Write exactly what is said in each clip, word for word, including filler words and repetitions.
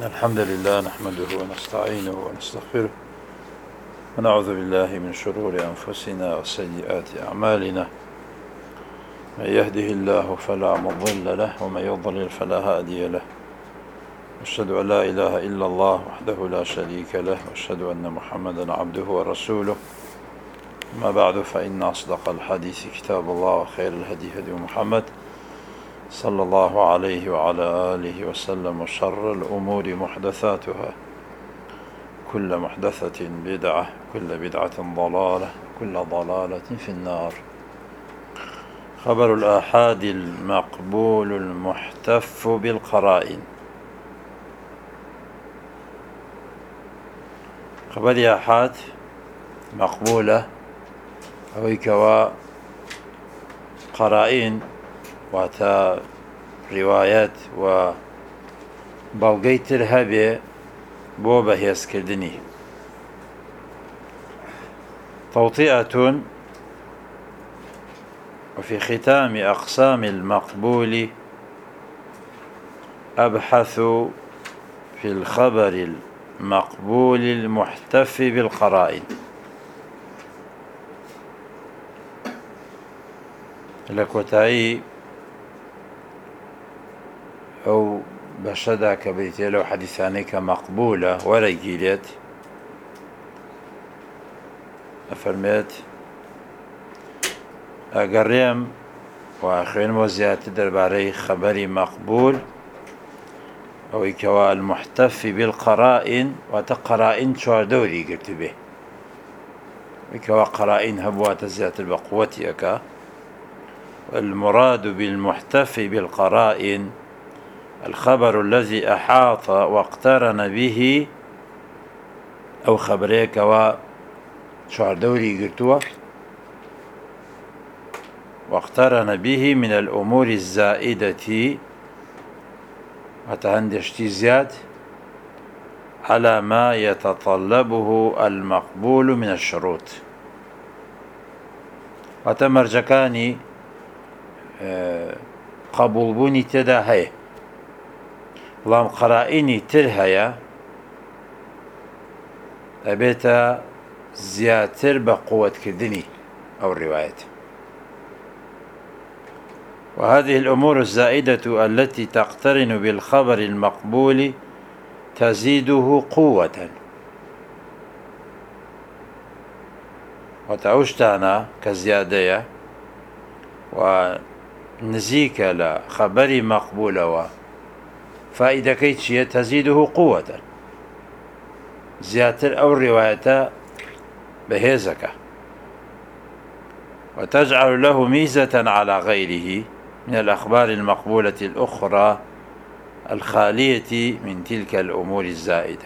الحمد لله نحمده ونستعينه ونستغفره ونعوذ بالله من شرور أنفسنا وسيئات أعمالنا. من يهده الله فلا مضل له ومن يضلل فلا هادي له. أشهد أن لا إله إلا الله وحده لا شريك له وأشهد أن محمدا عبده ورسوله. ما بعد، فإن أصدق الحديث كتاب الله وخير الهدي هدي محمد صلى الله عليه وعلى آله وسلم، وشر الأمور محدثاتها، كل محدثة بدعة، كل بدعة ضلالة، كل ضلالة في النار. خبر الآحاد المقبول المحتف بالقرائن. خبر آحاد مقبولة أويكوا قرائن واتا روايات و بەڵگەی تر هەبێ بۆ بەهێزکردنی. توطئة. وفي ختام أقسام المقبول أبحث في الخبر المقبول المحتف بالقرائن. لكوتاي أو بشدا كبيتي لو حديثاني كمقبولة ولا جيلت أفرميت أقريم وأخوين وزيات درباري خبري مقبول أو إكواء المحتف بالقرائن وتقرائن شوار دوري قلت به إكواء قرائن هبوات زيات البقوة. المراد بالمحتف بالقرائن الخبر الذي أحاط واقترن به أو خبريك و شعر دوري قلتوا واقترن به من الأمور الزائدة وتهندشتي زياد على ما يتطلبه المقبول من الشروط. وتمرجكاني قبول بوني تدا هي لام قرائني تر هيا أبيتا زياتر بقوة كدني أو الرواية. وهذه الأمور الزائدة التي تقترن بالخبر المقبول تزيده قوة. وتعوشتانا كزيادية ونزيك لخبر مقبول فائدة كيتشية تزيده قوة زيادة أو الرواية بهيزك، وتجعل له ميزة على غيره من الأخبار المقبولة الأخرى الخالية من تلك الأمور الزائدة.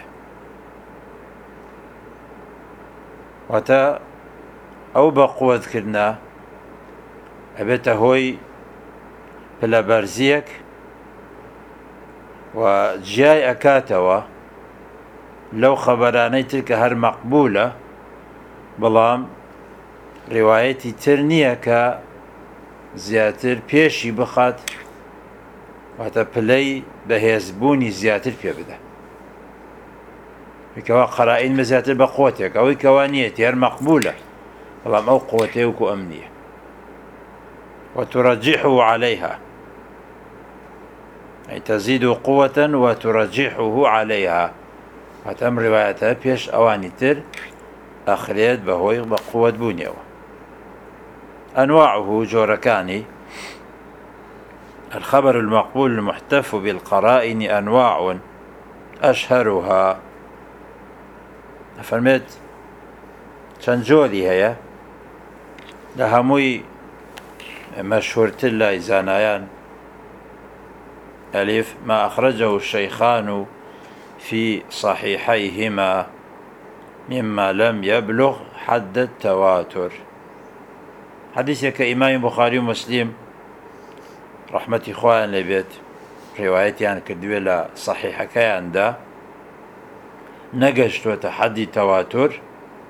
وتا أو بقوة كرنا أبيت هوي بلا برزيك وجاي أكاتوا لو خبراني تلك هر مقبولة بلام روايتي ترنية زياتر بيشي بخات واتا بلي بهيزبوني زياتر بيه بدا وكوا قرائن مزياتر بقوتك أو كوانيتي هر مقبولة بلام أو قوتيك أمنية وترجحه عليها، أي تزيد قوة وترجحه عليها. وتم روايتها بيش أواني تر أخريت بهوي بقوة بونيو. أنواعه جوركاني. الخبر المقبول المحتف بالقرائن أنواع أشهرها. فرميت شنجولي هي لهموي مشهور تلا إزانايان. ألف ما أخرجه الشيخان في صحيحيهما مما لم يبلغ حد التواتر. حديثك إمام بخاري ومسلم رحمة إخوان لبيت روايتي عن كدويلة صحيحة كياندا نقشت وتحدي تواتر.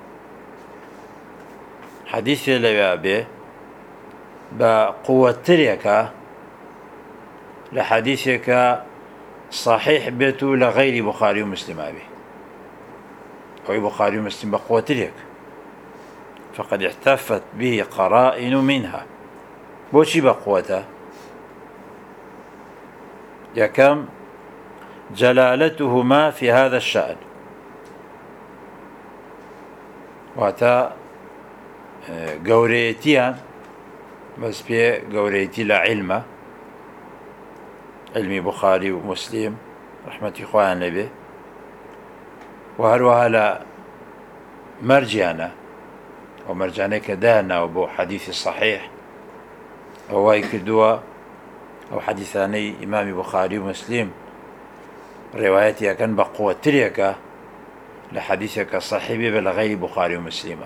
حديثي لبيابي بقوة تريكا لحديثك صحيح بيتو لغير بخاري ومسلم به أو بخاري ومسلم بقوة تلك فقد احتفت به قرائن منها بوشي بقوته يكم جلالتهما في هذا الشأن واتا قوريتيان بس بي قوريتي لعلمه علمي بخاري ومسلم رحمة إخوان نبي وهروها لا مرجعنا ومرجعنا كدانا وبو حديث الصحيح أو واي كدوا أو حديثاني إمام بخاري ومسلم روايتي كان بقوة تريكا لحديثك صحيح بلغير بخاري ومسلم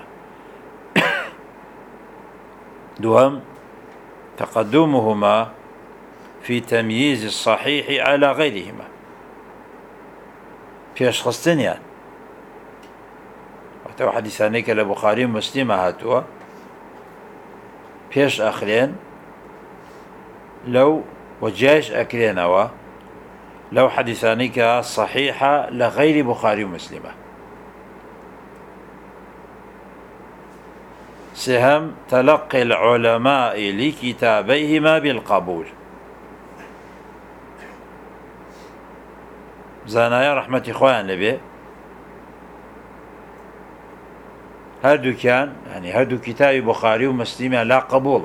دوهم تقدمهما في تمييز الصحيح على غيرهما في أشخاص تانيان وقتها حديثانيك لبخاري ومسلم هاتوا فيش آخرين لو وجايش أكلينوا لو حديثانيك صحيحة لغير بخاري ومسلمة سهم تلقي العلماء لكتابيهما بالقبول زانايا رحمة إخوان لبي هردو كان يعني هردو كتاب بخاري ومسلم لا قبوله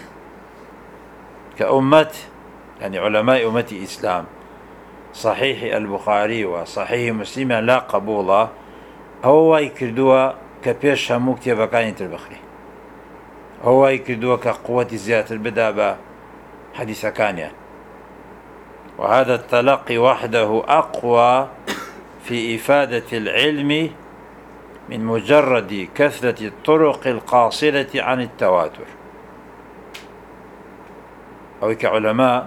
كأمة يعني علماء أمة الإسلام صحيح البخاري وصحيح مسلم لا قبوله هو يكردوا كبيش همو كتابة كانت البخري هو يكردوا كقوة زيادة البدابة حديث كان يعني. وهذا التلقي وحده أقوى في إفادة العلم من مجرد كثرة الطرق القاصرة عن التواتر أو كعلماء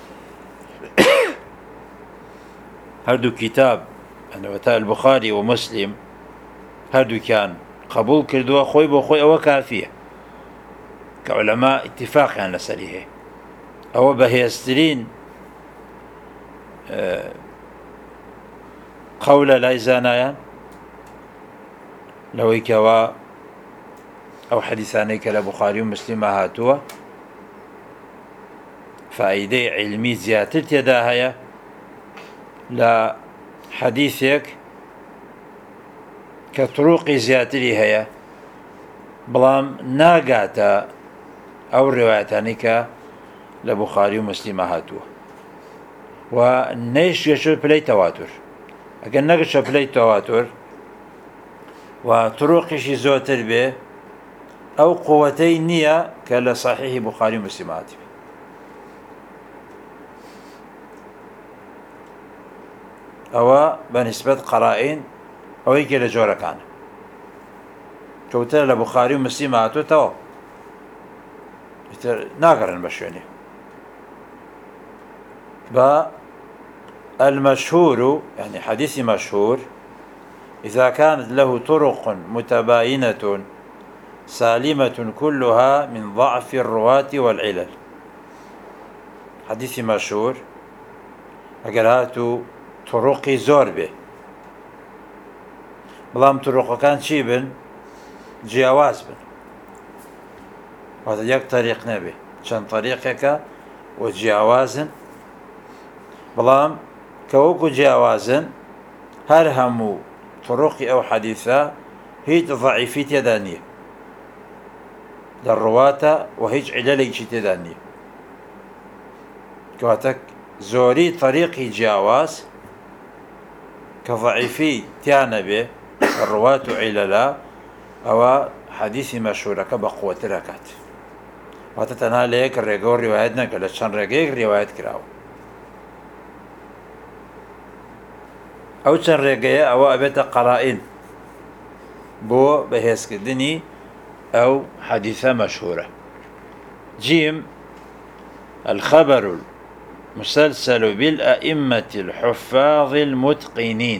هردو كتاب أنه البخاري ومسلم هردو كان قبول كردوا خوي بخوي أو كافية كعلماء اتفاق عن لسريه أو بهيسترين قول لا زانايان لو يكوا أو حديثانيك لبخاري ومسلم هاتوا فأيدي علمي زيادة يداهية لا حديثك كطرق زيادة هي بلام ناقاتا أو روايتانيك لبخاري ومسلم هاتوا ونيش يشوف بلاي تواتر أكن نقش بلاي تواتر وطرقش زوتر به أو قوتين نية كلا صحيح بخاري ومسلم هاتوا أو بنسبة قرائن أو هيك لجورة كان كوتر لبخاري ومسلم هاتوا تو ناقرن بشوني با المشهور يعني حديث مشهور إذا كانت له طرق متباينة سالمة كلها من ضعف الرواة والعلل حديث مشهور أقل هاتو طرق زور به بلام طرق كان شي بن جياواز بن وهذا يك طريق نبي شان طريقك وجياوازن بلام كوكو جياوازن هر همو طرق أو حديثة هيج ضعيفية يدانية للرواة وهيج علالي تدانية كواتك زوري طريقي جياواز كضعيفي تيانا به الرواة عللا أو حديث مشهور كبقوة ركات واتتنها ليك الرقور روايتنا كالشان رقيق روايت كراو أو شان رقية أو أبيت قرائن بو بهيسك الدني أو حديثة مشهورة جيم الخبر مسلسل بالأئمة الحفاظ المتقنين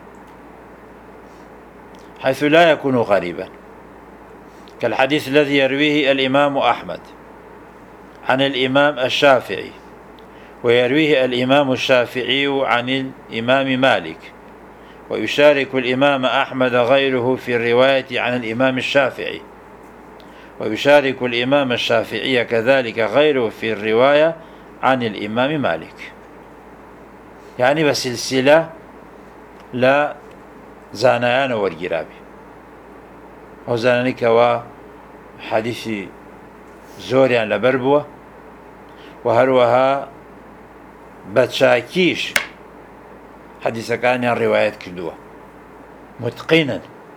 حيث لا يكون غريبا كالحديث الذي يرويه الإمام أحمد عن الإمام الشافعي ويرويه الإمام الشافعي عن الإمام مالك، ويشارك الإمام أحمد غيره في الرواية عن الإمام الشافعي، ويشارك الإمام الشافعي كذلك غيره في الرواية عن الإمام مالك. يعني بسلسلة لا زانيان والجرابي أو زانانيك و حديثي زوريان لبربوة، وهروها بتشاكيش حديث كان رواية كدوة متقنا،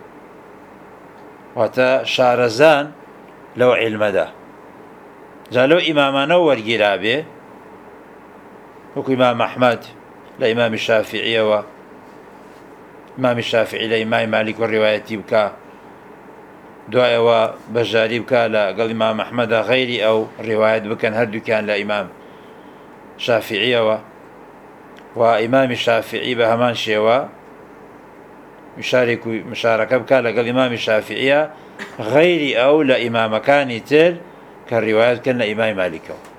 وتا شارزان لو علم دا جالو إمامنا والجرابي وكو إمام أحمد لإمام الشافعي و إمام الشافعي لإمام مالك والرواية بكا دعاء وبجاري بكا لقال إمام أحمد غيري أو رواية بكان هردو كان لإمام شافعي و وإمام الشافعي بهمان شيوا مشارك مشاركة بكا لقال إمام الشافعي غيري أو لإمام كان تر كالروايات كان لإمام مالك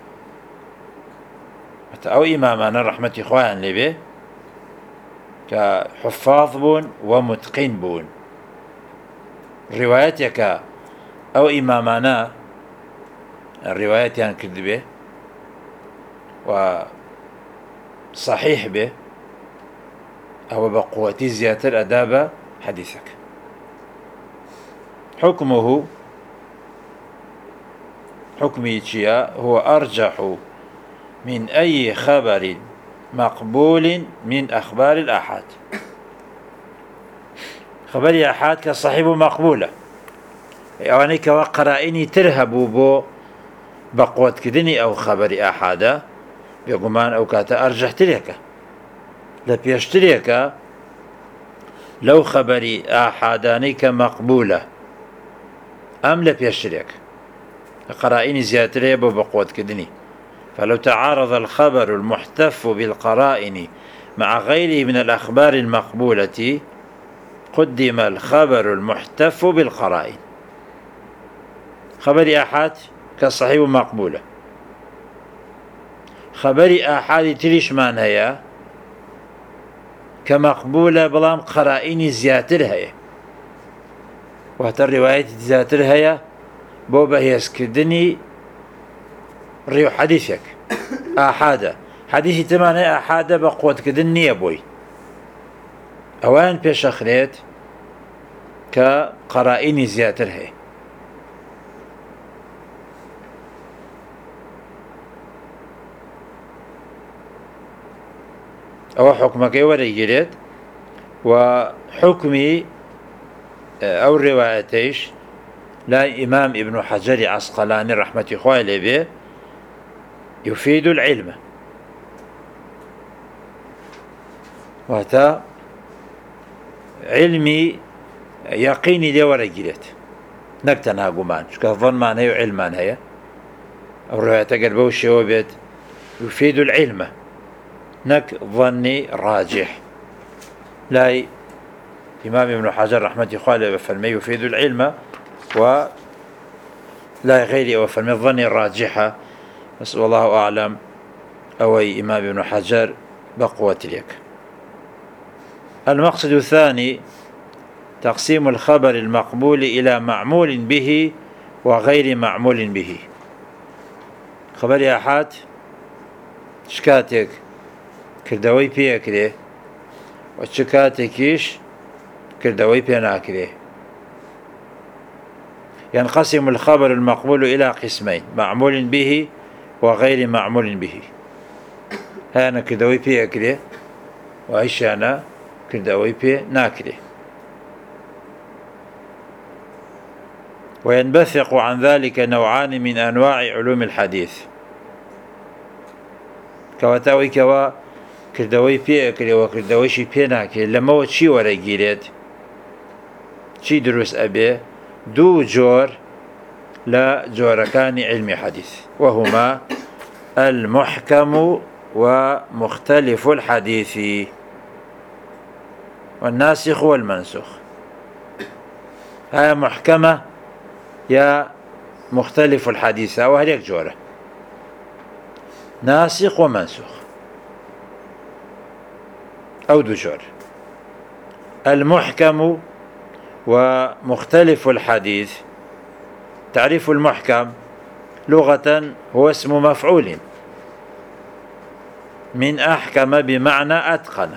أو إمامنا رحمة إخوان لبه كحفاظ بون ومتقن بون روايتك أو إمامنا الروايات يعني كذبه وصحيح به أو بقوة زيادة أداب حديثك. حكمه حكمي هو أرجح من أي خبر مقبول من أخبار الآحاد. خبر الآحاد كصحيح مقبولة يعني كوقرائني ترهبوا بو بقوة كدني أو خبر آحاد بيقومان أو كاتا أرجح تريكا لبيشتريكا لو خبر آحاداني كمقبولة أم لبيشتريك قرائني زيادة بو بقوة كدني. فلو تعارض الخبر المحتف بالقرائن مع غيره من الأخبار المقبولة قدم الخبر المحتف بالقرائن. خبر آحاد كصحيح مقبولة، خبر آحاد تريش مان هيا كمقبولة بلام قرائن زياتر هيا، وهذا الرواية زياتر هيا بو بهيس كدني ريو حديثك آحادة حديثي تمانية آحادة بقوة كدني بوي أوان بيش أخريت كقرائن زياتر هي. أو حكمك وريجريت وحكمي أو الروايتيش لا إمام ابن حجر عسقلاني رحمة إخوائي به يفيد العلم، وهذا علمي يقيني لي ورجلت نكتنا قمان شكا ظن معنى هي علمان هي أو رواية قلبه الشوابت يفيد العلم نك ظني راجح. لا إمام ابن حجر رحمة إخوائي فالمي يفيد العلم ولا غيري وفالمي الظني الراجحة، بس والله أعلم. أوي إمام ابن حجر بقوة لك. المقصد الثاني تقسيم الخبر المقبول إلى معمول به وغير معمول به. خبر آحاد شكاتك كردوي بيكره وشكاتكيش كردوي بيناكره. ينقسم الخبر المقبول إلى قسمين: معمول به وغير معمول به. هانا كردوي بيكره وعيشانا كردوي بيناكره. وينبثق عن ذلك نوعان من أنواع علوم الحديث كواتاوي كوا كردوي بيكره وكردوي شي بيناكره. لما هو شي ورقيرت شي دروس أبي دو جور لا جوركان علم حديث، وهما المحكم ومختلف الحديث والناسخ والمنسوخ. هاي محكمة يا مختلف الحديث أو هريك جورة. ناسخ ومنسوخ أو دجور. المحكم ومختلف الحديث. تعريف المحكم لغة هو اسم مفعول من أحكم بمعنى أتقن.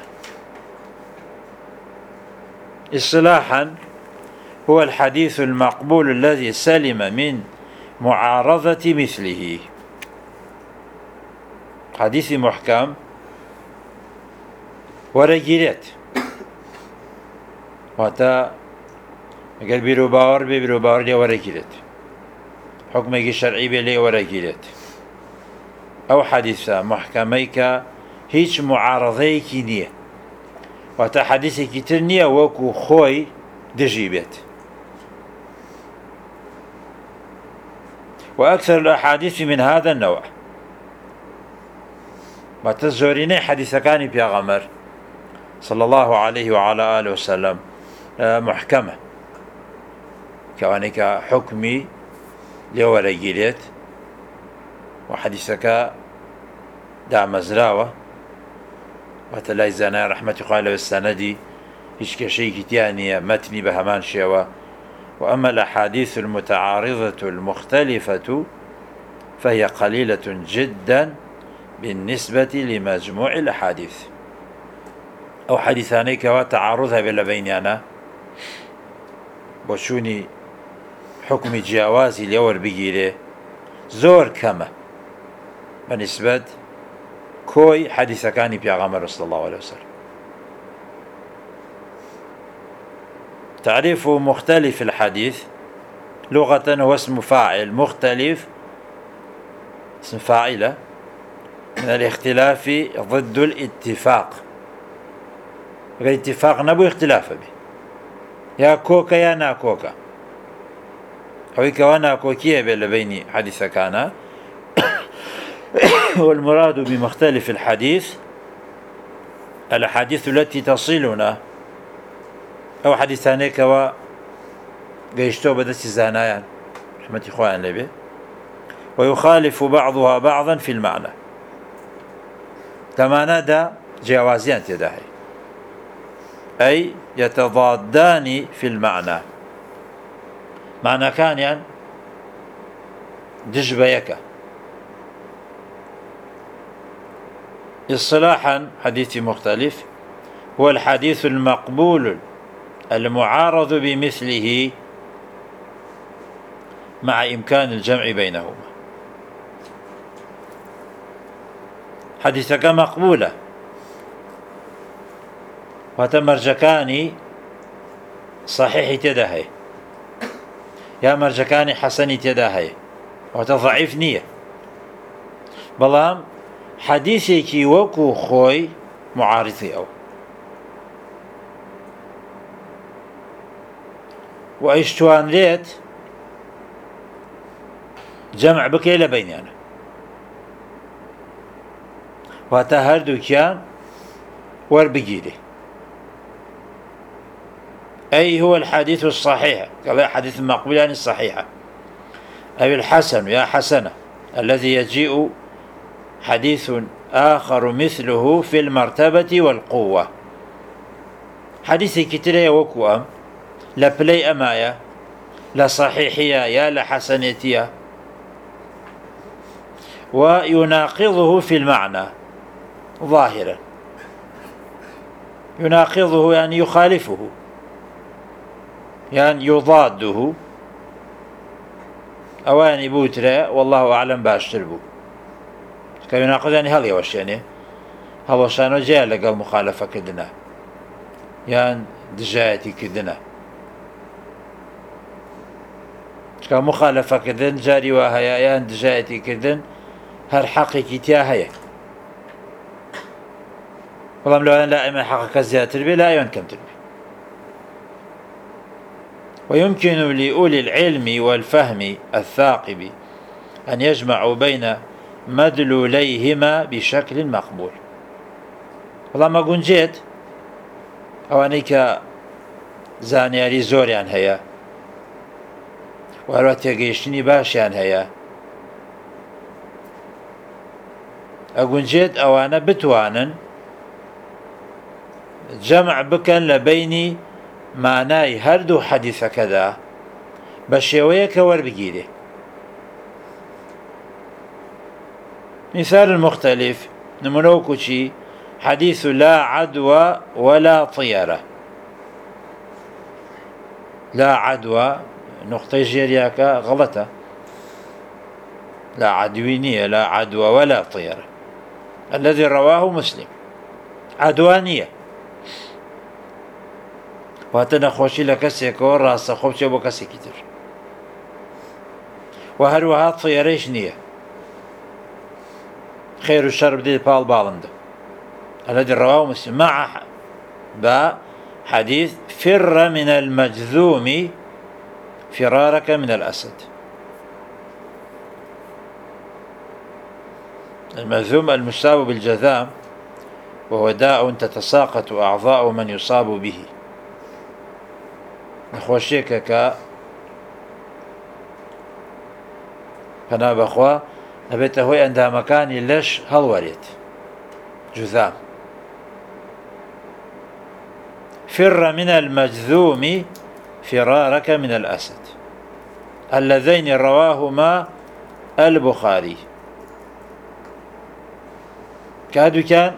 اصطلاحا هو الحديث المقبول الذي سلم من معارضة مثله. حديث محكم ورجيلات واتا اگر بیرو باور بی بیرو باور لي ورجيلات حكمي شرعي بي لي ورجيلات او حديثا محكميك هيج معارضي كينيه واتا حديثي كترنيه وكو خوي دجيبات. واكثر الاحاديث من هذا النوع وتزوريني حديث كان بيغمر صلى الله عليه وعلى آله وسلم محكمة كوانك حكمي لورجيلات وحديثك دع مزراوة وتلاي زنا رحمة قال والسندي هيش كشي كتيانية متني بهمان شيوا. وأما الأحاديث المتعارضة المختلفة فهي قليلة جدا بالنسبة لمجموع الأحاديث. أو حديثاني كوا تعارضها بلا بينيانا بوشوني حكم جوازي ليور بيجيره زور كما بالنسبة كوي حديث كان بيغمر صلى الله عليه وسلم. تعريف مختلف الحديث لغة هو اسم فاعل مختلف اسم فاعلة من الاختلاف ضد الاتفاق. الاتفاق نبو اختلاف به يا كوكا يا نا كوكا أو كوانا كوكية بين حديث كان. والمراد بمختلف الحديث الأحاديث التي تصلنا أو حديث ثاني كوا قيشتو بدست زانايان رحمة إخوان لبي ويخالف بعضها بعضا في المعنى كما نادى جوازيان تداهي أي يتضادان في المعنى معنى كان يعني دجبيك. اصطلاحا حديث مختلف هو الحديث المقبول المعارض بمثله مع إمكان الجمع بينهما. حديثك مقبولة وتمرجكاني صحيح تداهي يا مرجكاني حسن تداهي وتضعيف نية بلام حديثك وكو خوي معارضي أو وإشتوان ليت جمع بكيلة بيني أنا وتهردو كان وربجيلي أي هو الحديث الصحيح كذا حديث مقبول يعني الصحيحة أي الحسن يا حسنة الذي يجيء حديث آخر مثله في المرتبة والقوة. حديث كتير وكوام لا بلاي أمايا لا صحيحية يا لا حسنيتية ويناقضه في المعنى ظاهرا يناقضه يعني يخالفه يعني يضاده أواني بوترا والله أعلم باشتربو كيناقض يعني هل يوش يعني هل شانو جاء لقى المخالفة كدنا يعني دجايتي كدنا كمخالفة كدن جاري وهيا يعني دجايتي كدن هر حقيقي تيا هيا والله لو أنا لا إما حقك زيادة تربي لا يمكن تربي. ويمكن لأولي العلم والفهم الثاقب أن يجمعوا بين مدلوليهما بشكل مقبول. والله ما قن جيت أو أنيك زانياري زوريان هيا وهلوات يقيشتني باشيان هيا ئەگونجێت ئەوانە بتوانن جەمع بکەن لە بینی مانای هەردوو حەدیثەکەدا بە شێوەیەکە وەربگیرێ. مثال مختلف نمونە وەکو چی؟ حديث لا عدوى ولا طيرة. لا عدوى نقطة جيرياك غلطة، لا عدوينية، لا عدوى ولا طيرة. الذي رواه مسلم عدوانية واتنا خوشي لكسيك وراسة خوشي بكسي كتير، وهروها طيريش نية خير الشر بدي بال بالنده. الذي رواه مسلم مع با حديث فر من المجذوم فرارك من الأسد. المجذوم المصاب بالجذام وهو داء تتساقط أعضاء من يصاب به. نخوشيك ك فنا بخوا نبيت هوي عندها مكان ليش هالوريت جذام. فر من المجذوم فرارك من الأسد، اللذين رواهما البخاري. كادو كان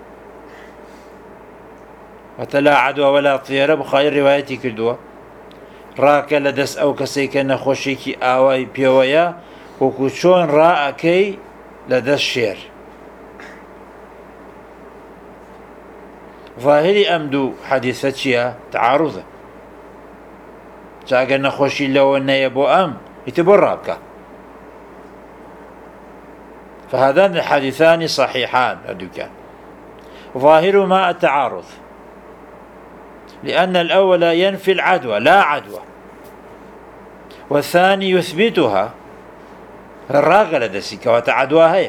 وتلا عدوى ولا طيرة بخاري روايتي كردوه راك لدس أو كسيك نخوشيكي آواي بيويا وكوشون راكي لدس شير. ظاهري أمدو حديثة تعارضة جاء نخوشي لو أن يبو أم يتبو رابكا. فهذان الحديثان صحيحان أدوكان، ظاهرهما التعارض، لأن الأول ينفي العدوى لا عدوى، والثاني يثبتها الراقلة دسيكا وتعدوى هي.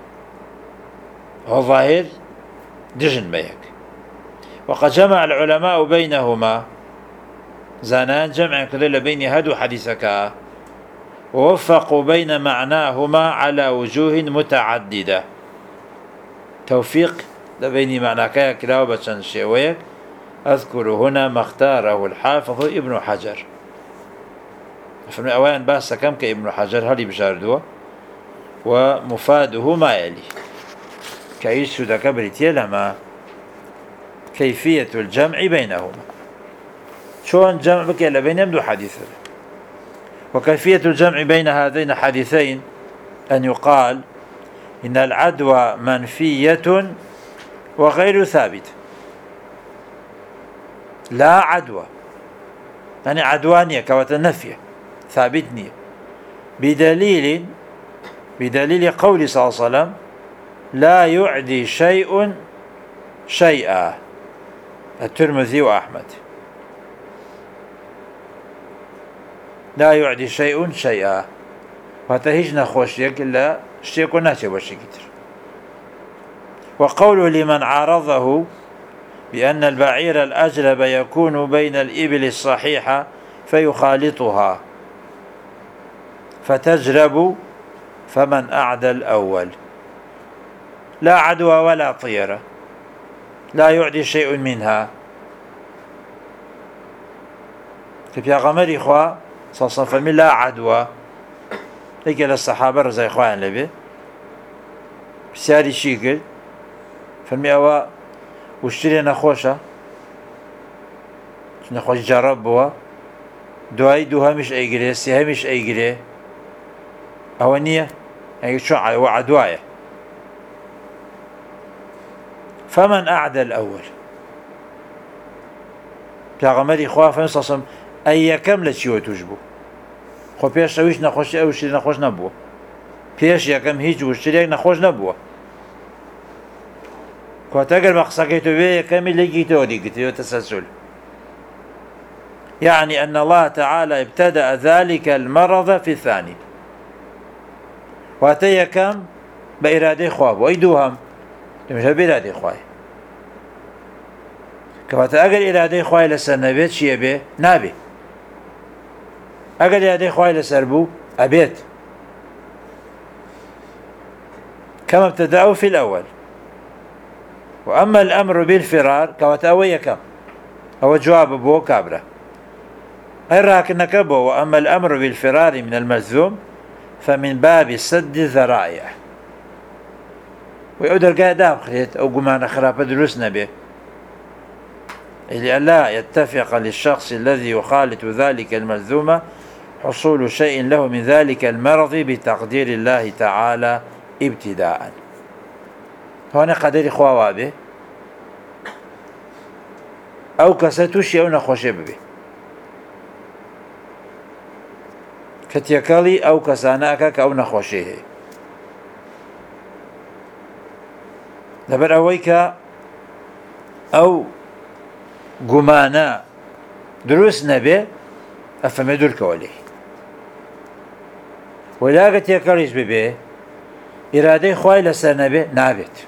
هو ظاهر دجن بيك. وقد جمع العلماء بينهما زانان جمع كذل بين هدو حديثك ووفقوا بين معناهما على وجوه متعددة. توفيق لبين معناك كلاو بچن شويك أذكر هنا ما اختاره الحافظ ابن حجر. فمن أولا بحث كم كابن حجر هل بجاردوه ومفاده ما يلي كأيش سودك بريتيا لما كيفية الجمع بينهما، شون جمع بكي لبينهم دو حديث. وكيفية الجمع بين هذين الحديثين أن يقال إن العدوى منفية وغير ثابت. لا عدوى يعني عدوانية كوتنفية ثابتنية بدليل بدليل قول صلى الله عليه وسلم لا يعدي شيء شيئا، الترمذي وأحمد. لا يعدي شيء شيئا وتهيج نخوشيك إلا شيء ناتي وشي كتير. وقوله لمن عارضه بأن البعير الأجلب يكون بين الإبل الصحيحة فيخالطها فتجرب فمن أعدى الأول. لا عدوى ولا طيرة، لا يعدي شيء منها. في غمر إخوة صلى الله لا عدوى لكن الصحابة رضي الله عنهم لبي بسياري شيكل فرمي أوا وشتري نخوشة نخوش جرب بوا دوای دوها مش ئەیگرێ سێهەمیش ئەیگرێ ئەوە نییە ئەگە چۆن ئەوە عەدوایە. فمن أعدى الأول پێغەمبەری خوا فەرمووی صلی الله عەلەیهی وسەلەم ئەی یەکەم لە چیوە توش بوو، خۆ پێش ئەویش نەخۆشی ئەو شتێ نەخۆش نەبووە، پێش یەکەم هیچ وشترێک نەخۆش نەبووە. کەواتە ئەگەر بە قسەکەی تۆ بێ یەکەمی لێگیتەوە دیگرێتەوە تەسەلسل. يعني أن الله تعالى ابتدأ ذلك المرض في الثاني واتي كم بإرادة خواب ويدوهم مش بإرادة خواي كواتا أجل إرادة خواي لسر نبيت شيء به نابي أجل إرادة خواي لسر بو أبيت كما ابتدأوا في الأول. وأما الأمر بالفرار كواتأوي كم أو جواب بو كابرة أي راكنك بو. وأما الأمر بالفرار من الملزوم فمن باب سد الذرائع. ويقدر قاعد خريت أو قمان خرافة دروس نبي لئلا يتفق للشخص الذي يخالط ذلك الملزوم حصول شيء له من ذلك المرض بتقدير الله تعالى ابتداء. هنا قدر خوا به أو كستوشي أو نخوشي به كتيكالي أو كساناك أو نخوشيه لبر أويك أو قمانا دروس نبي أفمدر كولي ولا كتيكاليش ببه إرادة خواهي لسر نبي نابت.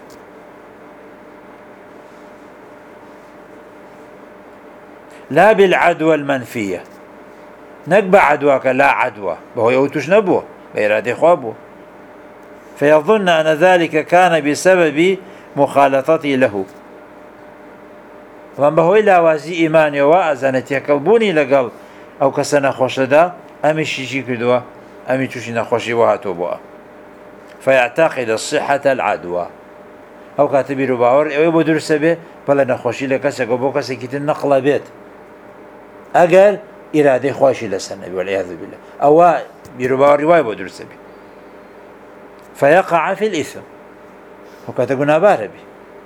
لا بالعدوى المنفية نقبع عدواك لا عدوى وهو يوتوش نبوه بإرادة خوابه فيظن أن ذلك كان بسبب مخالطته له ومن بهو إلا وازي إيماني وأزانت يكلبوني لقل أو كسنا خوشدا أمي شيشي كدوا أمي توشي نخوشي وهاتو بوا فيعتقد الصحة العدوى أو كاتبيرو باور أو يبو درسة به فلا نخوشي لكسك وبو كسك كتن نقل بيت أقل إرادة خواشي لسنة والعياذ بالله أو بيرو باور رواية بو درسة به فيقع في الإثم وكاتقنا باربي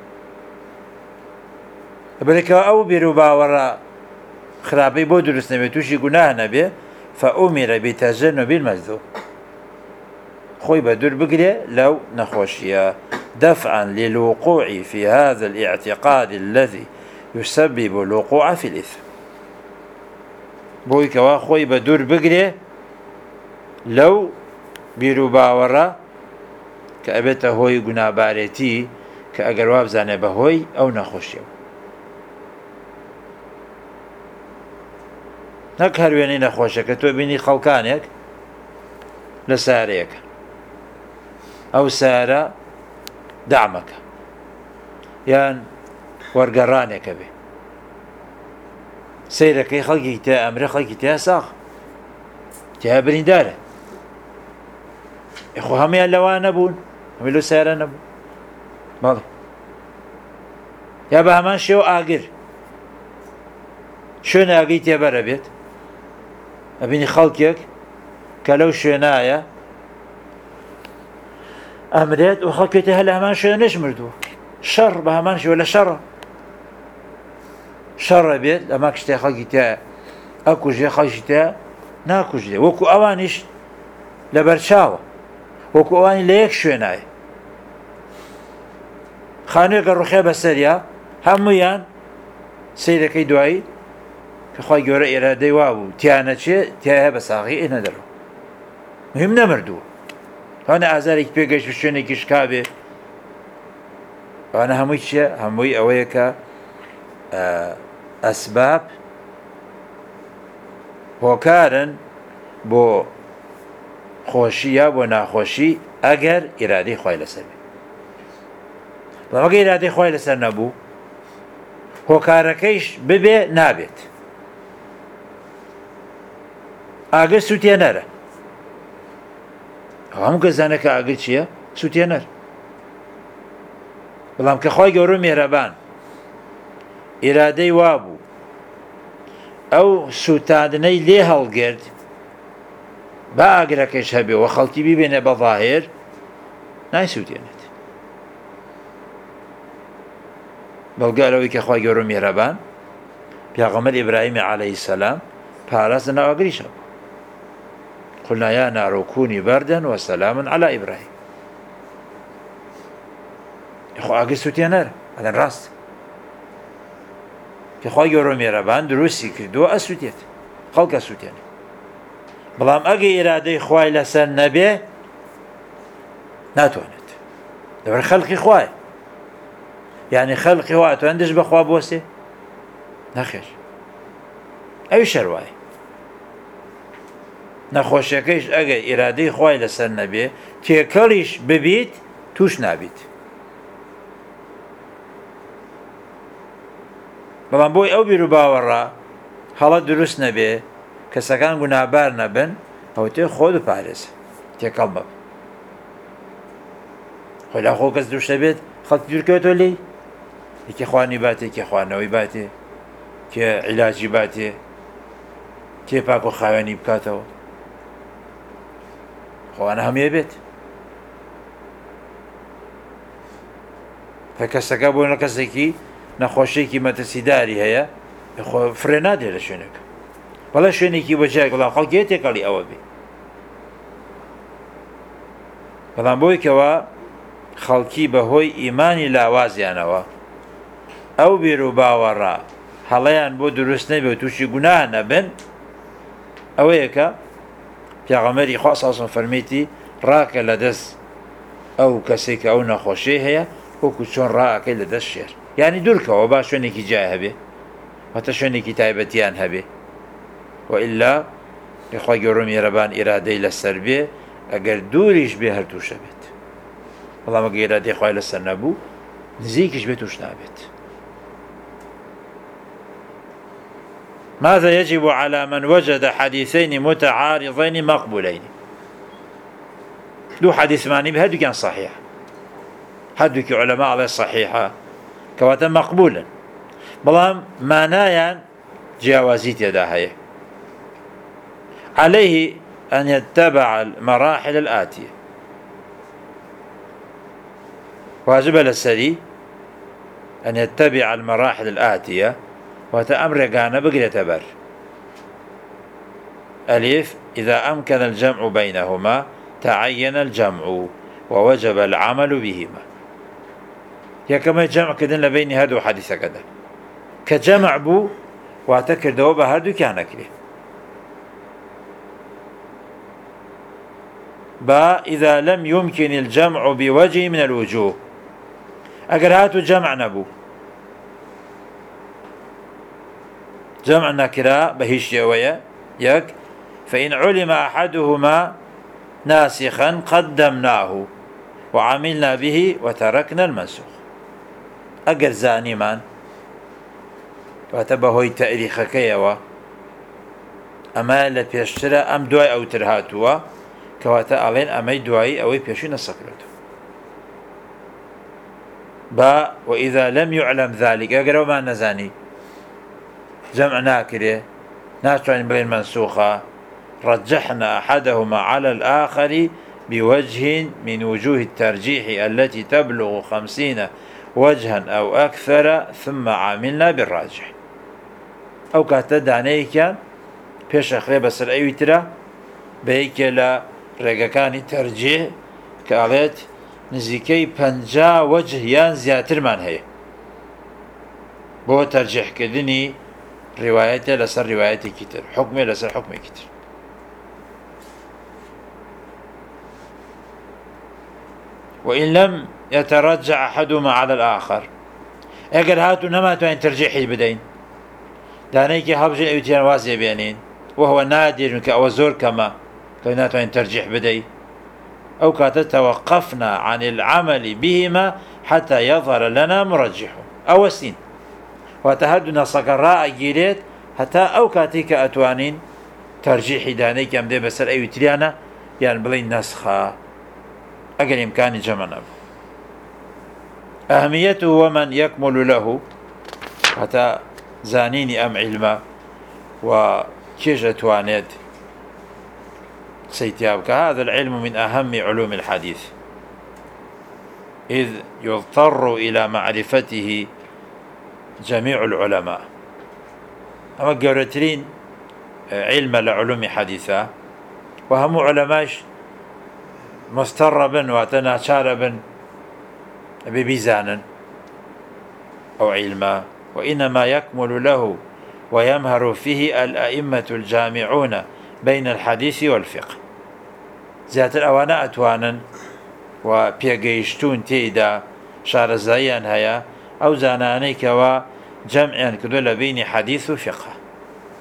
بلك أو بيرو باور خرابي بو درسة به توشي قناه نبي فأمر بتجنب المذوب خوي بدور بقري لو نخوشيا دفعا للوقوع في هذا الاعتقاد الذي يسبب الوقوع في الإثم. بوي كوا خوي بدور بقري لو بيرو باورا كأبته هوي قنابارتي كأقرواب زانبه هوي أو نخوشيا نكهر ويني نخوشك تو بيني خلقانك لساريك أو سارة دعمك يعني ورقرانك به سيرك خلقي تا أمر خلقي تا ساخ تا بريندارة إخو هم يلوان نبون هم يلو سارة نبون ماذا يا بهمان شو آقر شو ناقي تا بربيت أبيني خلقك كلو شنايا أمريت وخلقته هلا همان شو نشمردو شر بهمان شو ولا شر شر بيت لما كشتي خلقته أكو جي خلقته ناكو جي وكو أوانيش لبرشاوة وكو أواني ليك شنايا خانوك الرخية بسريا هميان سيدكي دعي كخوي جورا إرادة وابو تيانا شيء تياها بساقي إنا درو مهم نمردو هانا أزارك بيقش بشوني كشكابي وانا هموي شيء هموي أويكا أسباب هوكارن بو خوشيا بو ناخوشي أجر إرادة خوي لسر لما إرادة خوي لسر نبو هوكاركيش ببي نابت ئاگر سووتێنەرە هەموو کەس زانێت کە ئاگر چییە؟ سووتێنەر. بەڵام کە خوای گەورە مێرەبان ئیرادەی وابوو ئەو سووتاندنەی لێ هەڵگرت با ئاگرەکەش هەبێ و خەڵکی بیبێنێ بە ظاهر نایسووتێنێت. بەڵگا لەوەی کە خوای گەورە مێرەبان پیاغەمبەر ئیبراهیم عەلەیهی سەلام پاراست لەناو ئاگریشە بوو. قلنا يا نار كوني بردا وسلاما على إبراهيم. إخوة أجل سوتينار هذا الراس. إخوة يورو ميرابان دروسي كدو أسوتيت خلق أسوتين. بلام أجي إرادة إخوة لسان نبي ناتوانت. دبر خلق إخوة. يعني خلق إخوة تواندش بخوا بوسي؟ نخير. أي شرواي. نەخۆشیەکەیش ئەگەر ئیرادەی خوای لەسەر نەبێ تێکەڵیش ببیت توش نابێت. بەڵام بۆی ئەو بیر و باوەڕە هەڵە دروست نەبێ کەسەکان گونابار نەبن ئەو تێ خۆ دووپارێزە تێکەڵ مەبە خۆی لا خۆ کەس دووشە بێت خەڵکی دوورکەوێتەوە لێی یەکێ خوانی باتێ کێ خوانەوەی باتێ کێ عیلاجی باتێ کێ پاک و خاوێنی بکاتەوە خۆوانە هەموویە بێت کە کەسەکە بۆ نە کەسێکی نەخۆشیێکی مەترسیداری هەیە خۆ فرێ نادێت لە شوێنێکە بەڵێ شوێنێکی بەجێک بەڵام خەڵکی تێکەڵی ئەوە بێ بەڵام بۆی کەوە خەڵکی بەهۆی ئیمانی لاوازیانەوە ئەو بیر و باوەڕە هەڵەیان بۆ دروست نەبێت تووشی گوناه نەبن ئەوەیە کە پێغەمبەری خوا سەڵڵەهو عەلەیهی وسەلەم فەرمێتی ڕاکە لە دەست ئەو کەسێک کە ئەو نەخۆشیە هەیە وەکو چۆن ڕائەکەی لە دەست شێر یعنی دوورکەوە با شوێنێکی جای هەبێ واتە شوێنێکی تایبەتیان هەبێ وئیلا خوا گەورە میهرەبان ئیرادەی لەسەر بێ ئەگەر دووریش بێ هەر تووشە بێت بەڵام ئەگەر ئیرادەی خوای لەسەر نەبوو نزیکیش بێت توش نابێت. ماذا يجب على من وجد حديثين متعارضين مقبولين؟ دو حديث معني بهدو كان صحيح هدو كي علماء عليه صحيحة كواتا مقبولا بلام معنايا جاوازيت يدا هي عليه أن يتبع المراحل الآتية واجب للسري أن يتبع المراحل الآتية وتأمر كان بقي تبر ألف إذا أمكن الجمع بينهما تعين الجمع ووجب العمل بهما يا كما جمع كدن لبين هذا حديث كذا كجمع بو واتكر دوبة هذا كان كله با إذا لم يمكن الجمع بوجه من الوجوه أجر هاتو جمع نبو جمع نكرة بهيش يويا يك فإن علم أحدهما ناسخا قدمناه وعملنا به وتركنا المنسوخ أجر زاني من وتبهوي تاريخ كيوا أما لبيشترى أم دواي أو ترهاتوا كواتا ألين أمي دواي أو بيشين السكرته با وإذا لم يعلم ذلك أجر ما نزاني جمع ناكره ناتوان بين منسوخة رجحنا أحدهما على الآخر بوجه من وجوه الترجيح التي تبلغ خمسين وجها أو أكثر ثم عاملنا بالراجح أو كاتدانيك بيش أخرى بس الأيوي ترى بيك لا رقاكاني ترجيح كاليت نزيكي بنجا وجه يان زياتر من هي بو ترجيح كدني روايته لسر روايته كتير حكمه لسر حكمه كتير وإن لم يترجع أحدهما على الآخر أجر هاتو نماتو أن ترجيحي بدين دانيكي هبجين أيوتيان وازي بيانين وهو نادر كأو زور كما كيناتو أن ترجيح بدي أو كانت توقفنا عن العمل بهما حتى يظهر لنا مرجح أو سين وتهدنا صقراء جيريت حتى أو كاتيك أتوانين ترجيح دانيك أم دي بسر أيو تريانا يعني بلين نسخة أقل إمكان جمعنا أهميته ومن يكمل له حتى زانيني أم علما وكيش أتوانيت سيتيابك هذا العلم من أهم علوم الحديث إذ يضطر إلى معرفته جميع العلماء أما قرأترين علم لعلوم حديثة وهم علماش مستربا وتناشاربا ببيزانا أو علما وإنما يكمل له ويمهر فيه الأئمة الجامعون بين الحديث والفقه زيادة الأوانا أتوانا وبيقيشتون تيدا شارزايان هيا أو زانانيك وجمعا كدول بين حديث وفقه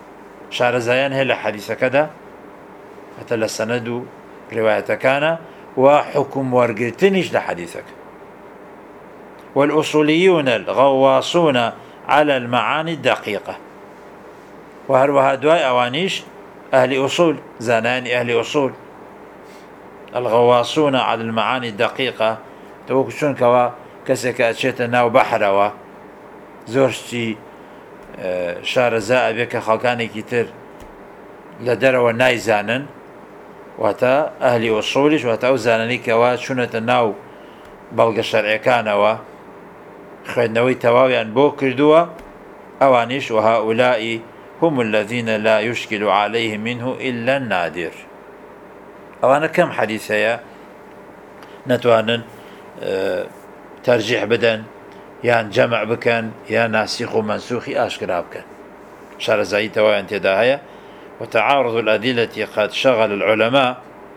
شارزايان هي لحديث كذا حتى للسند رواية كان وحكم ورقرتنش لحديثك. والأصوليون الغواصون على المعاني الدقيقة، وهروها دواي أوانيش أهل أصول، زانان أهل أصول. الغواصون على المعاني الدقيقة توكشون كوا كسك أتشيت ناو بحروا زورشتي شارزاء بك خلقاني كتير لدروا نايزانن، واتا أهل أصولش واتا أوزانني كوا شونة ناو بلغ شرعي كانوا خيدنوي تواويان بو كردوا أوانيش. وهؤلاء هم الذين لا يشكل عليهم منه إلا النادر. أوانا كم حديث هيا نتوانن اه ترجيح بدن يان جمع بكن يا ناسخ ومنسوخي أشكرا بكن شارزاي تواويان تدا هيا. وتعارض الأدلة قد شغل العلماء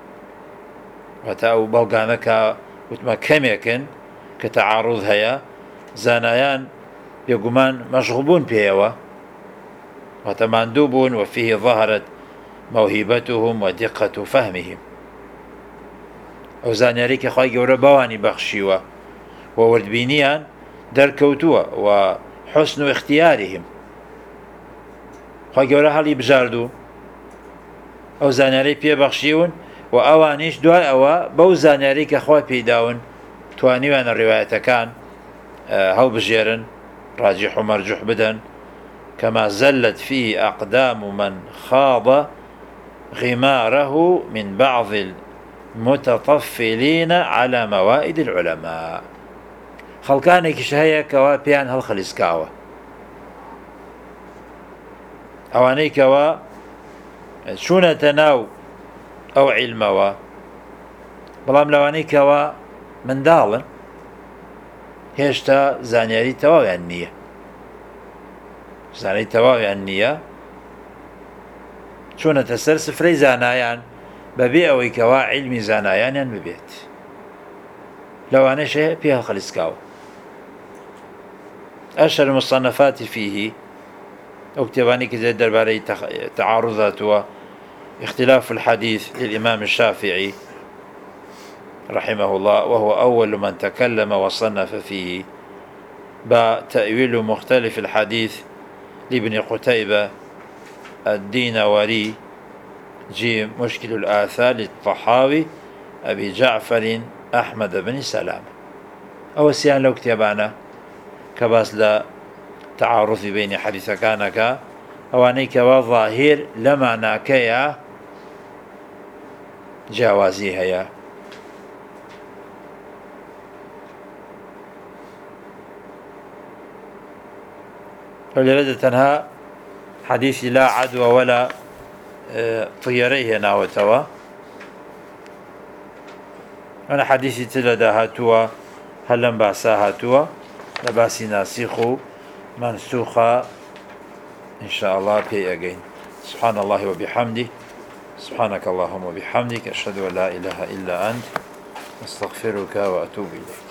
وتأو بلغانك وتما كم يكن كتعارض هيا زانايان يقومان مشغوبون بيوا وتماندوبون، وفيه ظهرت موهبتهم ودقة فهمهم. أو زانياريك خواهي قورا بواني بخشيوا ووردبينيان دركوتوا وحسن اختيارهم خواهي قورا هالي بجاردو أو زانياري بيه بخشيون وأوانيش دوای أوا بو زانياريك خواهي بيداون توانيوان الرواية كان هاو بجيرن راجح ومرجوح بدن، كما زلت فيه أقدام من خاض غماره من بعض المتطفلين على موائد العلماء. خلقانك شهية كوا بيان هالخليس كاوا أواني كوا شونة تناو أو علموا بلام لواني كوا من دالن هێشتا زانیاری تەواویان نییە. زانای تەواویان نییە چوونەتە سەر سفرەی زانایان بەبێ ئەوەی کەوا عیلمی زانایانیان ببێت. لەوانەش هەیە پێ هەڵخەلیسکاوە. أشهر المصنفات فيه أو كتاباني كذا درباري تعارضات واختلاف الحديث للإمام الشافعي رحمه الله، وهو أول من تكلم وصنف فيه. بتأويل مختلف الحديث لابن قتيبة الدينوري. جيم مشكل الآثار للطحاوي أبي جعفر أحمد بن سلام. أو سيان لو كتابانا كباس لا تعارض بين حديث كانك أوانيك وظاهر لما ناكيا جوازي هيا. ولذا تنهى حديث لا عدوى ولا طيريه ناوتوا. أنا حديثي تلدا هاتوا هلم باسا هاتوا لباسي ناسخو منسوخة إن شاء الله بي أجين. سبحان الله وبحمده، سبحانك اللهم وبحمدك، أشهد أن لا إله إلا أنت، أستغفرك وأتوب إليك.